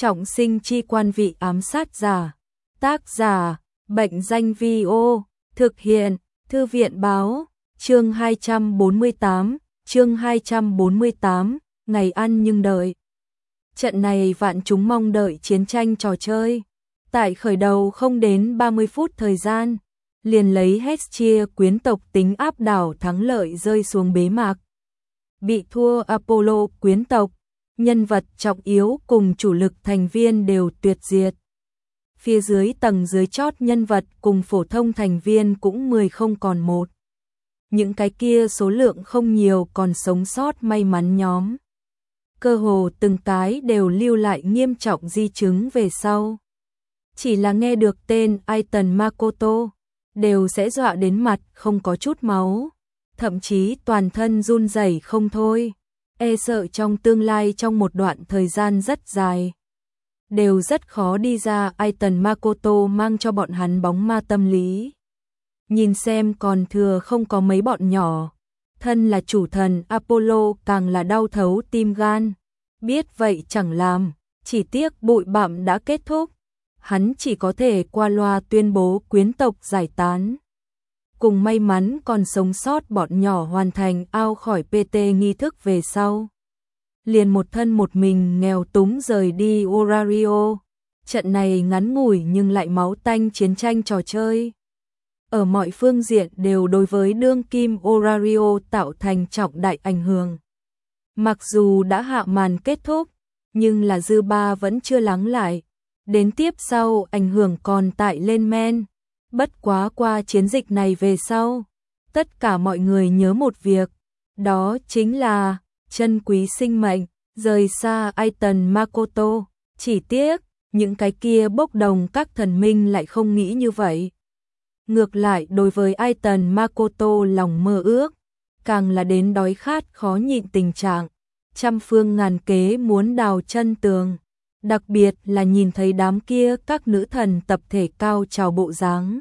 Trọng sinh chi quan vị ám sát giả. Tác giả, Bệnh danh Vi-ô. Thực hiện, Thư viện báo. Chương 248, chương 248, ngày ăn nhưng đợi. Trận này vạn chúng mong đợi chiến tranh trò chơi. Tại khởi đầu không đến 30 phút thời gian, liền lấy Hestia quyến tộc tính áp đảo thắng lợi rơi xuống bế mạc. Bị thua Apollo quyến tộc, nhân vật trọng yếu cùng chủ lực thành viên đều tuyệt diệt. Phía dưới tầng dưới chót nhân vật cùng phổ thông thành viên cũng 10 không còn một. Những cái kia số lượng không nhiều còn sống sót may mắn nhóm. Cơ hồ từng cái đều lưu lại nghiêm trọng di chứng về sau. Chỉ là nghe được tên Aiton Makoto, đều sẽ dọa đến mặt không có chút máu. Thậm chí toàn thân run rẩy không thôi. E sợ trong tương lai trong một đoạn thời gian rất dài, đều rất khó đi ra Aiton Makoto mang cho bọn hắn bóng ma tâm lý. Nhìn xem còn thừa không có mấy bọn nhỏ. Thân là chủ thần Apollo càng là đau thấu tim gan. Biết vậy chẳng làm, chỉ tiếc bụi bặm đã kết thúc. Hắn chỉ có thể qua loa tuyên bố quyến tộc giải tán. Cùng may mắn còn sống sót bọn nhỏ hoàn thành ao khỏi PT nghi thức về sau. Liền một thân một mình nghèo túng rời đi Orario. Trận này ngắn ngủi nhưng lại máu tanh chiến tranh trò chơi. Ở mọi phương diện đều đối với đương kim Orario tạo thành trọng đại ảnh hưởng. Mặc dù đã hạ màn kết thúc, nhưng là dư ba vẫn chưa lắng lại. Đến tiếp sau ảnh hưởng còn tại lên men. Bất quá qua chiến dịch này về sau, tất cả mọi người nhớ một việc, đó chính là trân quý sinh mệnh, rời xa Aiton Makoto. Chỉ tiếc, những cái kia bốc đồng các thần minh lại không nghĩ như vậy. Ngược lại đối với Aiton Makoto lòng mơ ước, càng là đến đói khát khó nhịn tình trạng, trăm phương ngàn kế muốn đào chân tường. Đặc biệt là nhìn thấy đám kia các nữ thần tập thể cao trào bộ dáng.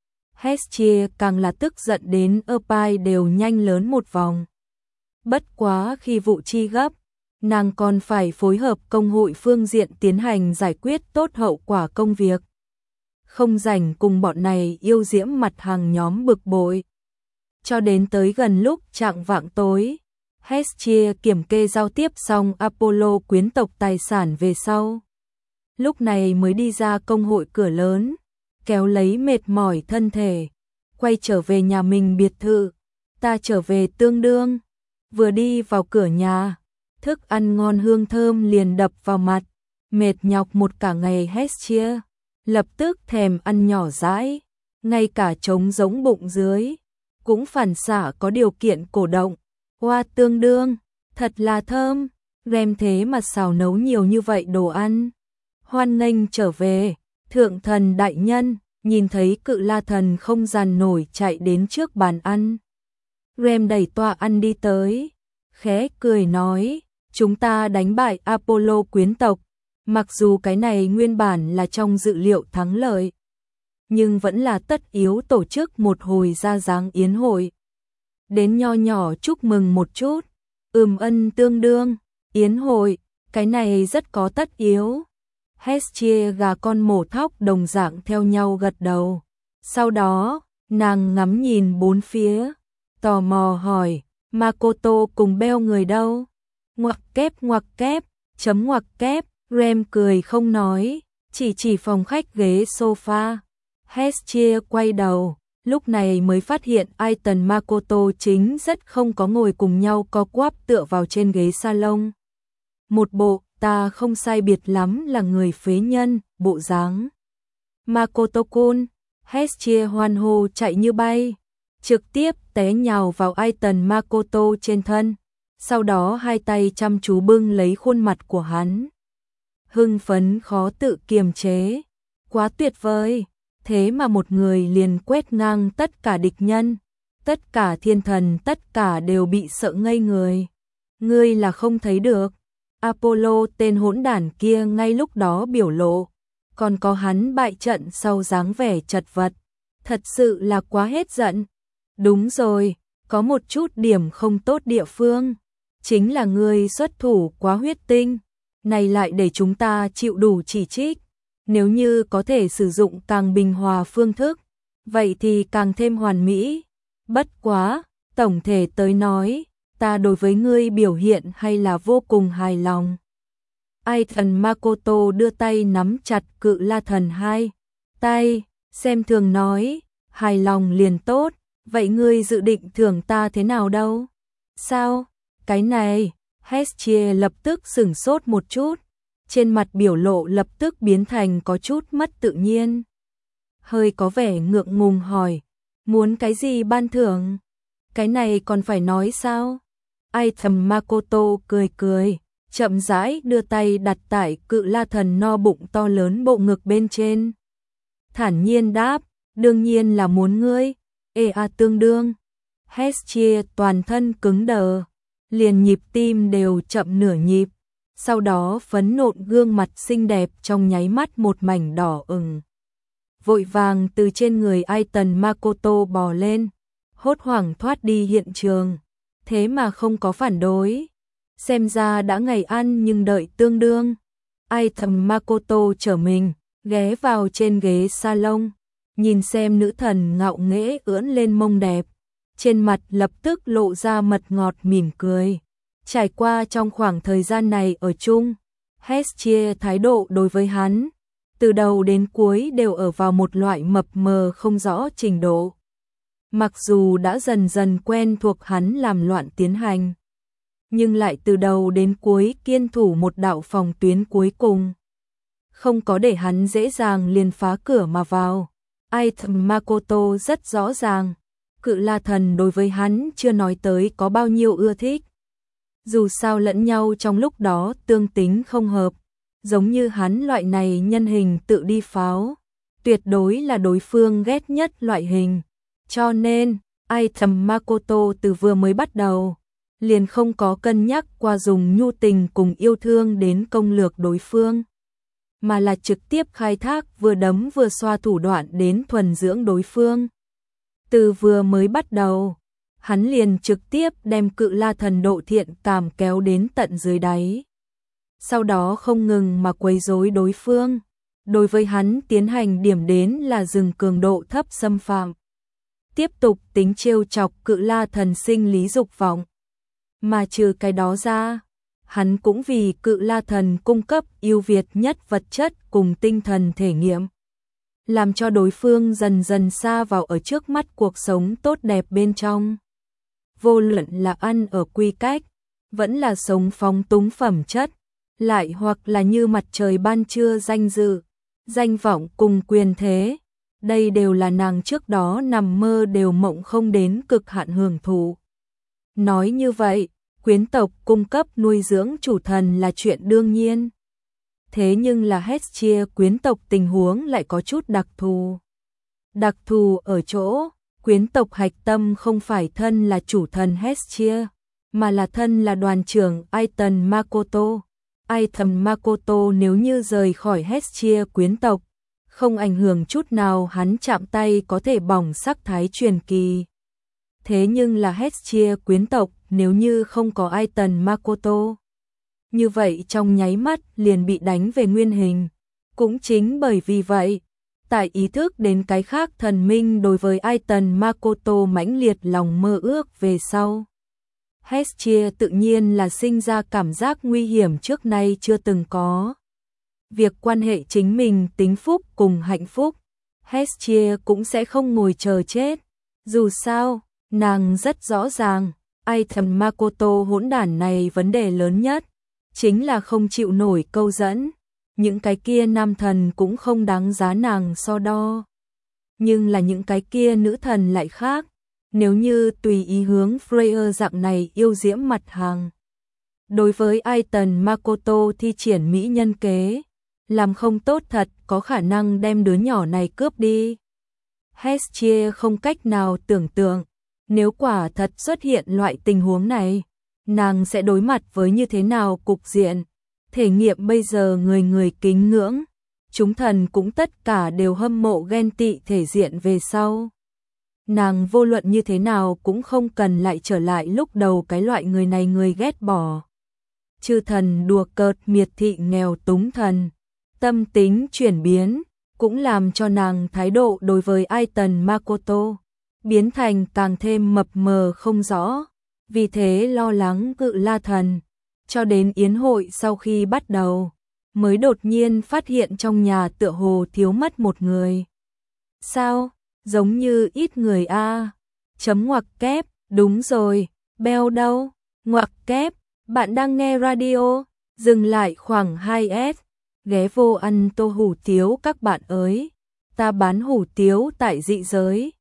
Hestia càng là tức giận đến ơ pai đều nhanh lớn một vòng. Bất quá khi vụ chi gấp, nàng còn phải phối hợp công hội phương diện tiến hành giải quyết tốt hậu quả công việc. Không rảnh cùng bọn này yêu diễm mặt hàng nhóm bực bội. Cho đến tới gần lúc chạng vạng tối, Hestia kiểm kê giao tiếp xong Apollo quyến tộc tài sản về sau. Lúc này mới đi ra công hội cửa lớn, kéo lấy mệt mỏi thân thể, quay trở về nhà mình biệt thự. Ta trở về tương đương. Vừa đi vào cửa nhà, thức ăn ngon hương thơm liền đập vào mặt. Mệt nhọc một cả ngày Hestia, lập tức thèm ăn nhỏ dãi, ngay cả trống giống bụng dưới, cũng phản xạ có điều kiện cổ động. Hoa tương đương, thật là thơm, Rem thế mà xào nấu nhiều như vậy đồ ăn. Hoan nghênh trở về, thượng thần đại nhân. Nhìn thấy cự la thần không dàn nổi chạy đến trước bàn ăn. Rem đẩy toa ăn đi tới, khẽ cười nói, chúng ta đánh bại Apollo quyến tộc. Mặc dù cái này nguyên bản là trong dự liệu thắng lợi, nhưng vẫn là tất yếu tổ chức một hồi ra dáng yến hội. Đến nho nhỏ chúc mừng một chút. Ân tương đương, yến hội, cái này rất có tất yếu. Hestia gà con mổ thóc đồng dạng theo nhau gật đầu. Sau đó, nàng ngắm nhìn bốn phía, tò mò hỏi, Makoto cùng Bell người đâu? Ngoặc kép, chấm ngoặc kép, Rem cười không nói, chỉ phòng khách ghế sofa. Hestia quay đầu, lúc này mới phát hiện Aiton Makoto chính rất không có ngồi cùng nhau co quắp tựa vào trên ghế salon. Một bộ ta không sai biệt lắm là người phế nhân, bộ dáng. Makoto-kun, Hestia hoan hô chạy như bay, trực tiếp té nhào vào Aiton Makoto trên thân, sau đó hai tay chăm chú bưng lấy khuôn mặt của hắn. Hưng phấn khó tự kiềm chế, quá tuyệt vời, thế mà một người liền quét ngang tất cả địch nhân, tất cả thiên thần tất cả đều bị sợ ngây người. Ngươi là không thấy được. Apollo tên hỗn đản kia ngay lúc đó biểu lộ, còn có hắn bại trận sau dáng vẻ chật vật, thật sự là quá hết giận. Đúng rồi, có một chút điểm không tốt địa phương, chính là ngươi xuất thủ quá huyết tinh, này lại để chúng ta chịu đủ chỉ trích. Nếu như có thể sử dụng càng bình hòa phương thức, vậy thì càng thêm hoàn mỹ. Bất quá, tổng thể tới nói, ta đối với ngươi biểu hiện hay là vô cùng hài lòng. Ai thần Makoto đưa tay nắm chặt Cự La Thần hai tay, xem thường nói, hài lòng liền tốt, vậy ngươi dự định thưởng ta thế nào đâu? Sao? Cái này, Hestia lập tức sửng sốt một chút, trên mặt biểu lộ lập tức biến thành có chút mất tự nhiên. Hơi có vẻ ngượng ngùng hỏi, muốn cái gì ban thưởng? Cái này còn phải nói sao? Ai thầm Makoto cười cười, chậm rãi đưa tay đặt tại Cự La Thần no bụng to lớn bộ ngực bên trên. Thản nhiên đáp, đương nhiên là muốn ngươi, tương đương. Hestia toàn thân cứng đờ, liền nhịp tim đều chậm nửa nhịp, sau đó phấn nộn gương mặt xinh đẹp trong nháy mắt một mảnh đỏ ửng. Vội vàng từ trên người Aiton Makoto bò lên, hốt hoảng thoát đi hiện trường, thế mà không có phản đối. Xem ra đã ngày ăn nhưng đợi tương đương. Aiton Makoto trở mình, ghé vào trên ghế salon, nhìn xem nữ thần ngạo nghễ ưỡn lên mông đẹp, trên mặt lập tức lộ ra mật ngọt mỉm cười. Trải qua trong khoảng thời gian này ở chung, Hestia thái độ đối với hắn, từ đầu đến cuối đều ở vào một loại mập mờ không rõ trình độ. Mặc dù đã dần dần quen thuộc hắn làm loạn tiến hành, nhưng lại từ đầu đến cuối kiên thủ một đạo phòng tuyến cuối cùng. Không có để hắn dễ dàng liền phá cửa mà vào. Aiton Makoto rất rõ ràng, Cự La Thần đối với hắn chưa nói tới có bao nhiêu ưa thích. Dù sao lẫn nhau trong lúc đó tương tính không hợp, giống như hắn loại này nhân hình tự đi pháo, tuyệt đối là đối phương ghét nhất loại hình. Cho nên, Aiton Makoto từ vừa mới bắt đầu, liền không có cân nhắc qua dùng nhu tình cùng yêu thương đến công lược đối phương, mà là trực tiếp khai thác vừa đấm vừa xoa thủ đoạn đến thuần dưỡng đối phương. Từ vừa mới bắt đầu, hắn liền trực tiếp đem Cự La Thần độ thiện cảm kéo đến tận dưới đáy. Sau đó không ngừng mà quấy rối đối phương, đối với hắn tiến hành điểm đến là dừng cường độ thấp xâm phạm. Tiếp tục tính trêu chọc Cự La Thần sinh lý dục vọng. Mà trừ cái đó ra, hắn cũng vì Cự La Thần cung cấp ưu việt nhất vật chất cùng tinh thần thể nghiệm, làm cho đối phương dần dần xa vào ở trước mắt cuộc sống tốt đẹp bên trong. Vô luận là ăn ở quy cách, vẫn là sống phóng túng phẩm chất, lại hoặc là như mặt trời ban trưa danh dự, danh vọng cùng quyền thế, đây đều là nàng trước đó nằm mơ đều mộng không đến cực hạn hưởng thụ. Nói như vậy, quyến tộc cung cấp nuôi dưỡng chủ thần là chuyện đương nhiên. Thế nhưng là Hestia quyến tộc tình huống lại có chút đặc thù. Đặc thù ở chỗ, quyến tộc hạch tâm không phải thân là chủ thần Hestia, mà là thân là đoàn trưởng Aiton Makoto. Aiton Makoto nếu như rời khỏi Hestia quyến tộc, không ảnh hưởng chút nào hắn chạm tay có thể bỏng sắc thái truyền kỳ. Thế nhưng là Hestia quyến tộc nếu như không có Aiton Makoto, như vậy trong nháy mắt liền bị đánh về nguyên hình. Cũng chính bởi vì vậy, tại ý thức đến cái khác thần minh đối với Aiton Makoto mãnh liệt lòng mơ ước về sau, Hestia tự nhiên là sinh ra cảm giác nguy hiểm trước nay chưa từng có. Việc quan hệ chính mình tính phúc cùng hạnh phúc, Hestia cũng sẽ không ngồi chờ chết. Dù sao, nàng rất rõ ràng, Aiton Makoto hỗn đản này vấn đề lớn nhất chính là không chịu nổi câu dẫn. Những cái kia nam thần cũng không đáng giá nàng so đo. Nhưng là những cái kia nữ thần lại khác. Nếu như tùy ý hướng Freya dạng này yêu diễm mặt hàng, đối với Aiton Makoto thi triển mỹ nhân kế, làm không tốt thật có khả năng đem đứa nhỏ này cướp đi. Hestia không cách nào tưởng tượng, nếu quả thật xuất hiện loại tình huống này, nàng sẽ đối mặt với như thế nào cục diện. Thể nghiệm bây giờ người người kính ngưỡng, chúng thần cũng tất cả đều hâm mộ ghen tị thể diện về sau. Nàng vô luận như thế nào cũng không cần lại trở lại lúc đầu cái loại người này người ghét bỏ. chư thần đùa cợt miệt thị nghèo túng thần. Tâm tính chuyển biến, cũng làm cho nàng thái độ đối với Aiton Makoto biến thành càng thêm mập mờ không rõ, vì thế lo lắng Cự La Thần. Cho đến yến hội sau khi bắt đầu, mới đột nhiên phát hiện trong nhà tựa hồ thiếu mất một người. Sao? Giống như ít người a. Chấm ngoặc kép, đúng rồi, Bell đâu? Ngoặc kép, bạn đang nghe radio, dừng lại khoảng 2S, ghé vô ăn tô hủ tiếu các bạn ơi. Ta bán hủ tiếu tại dị giới.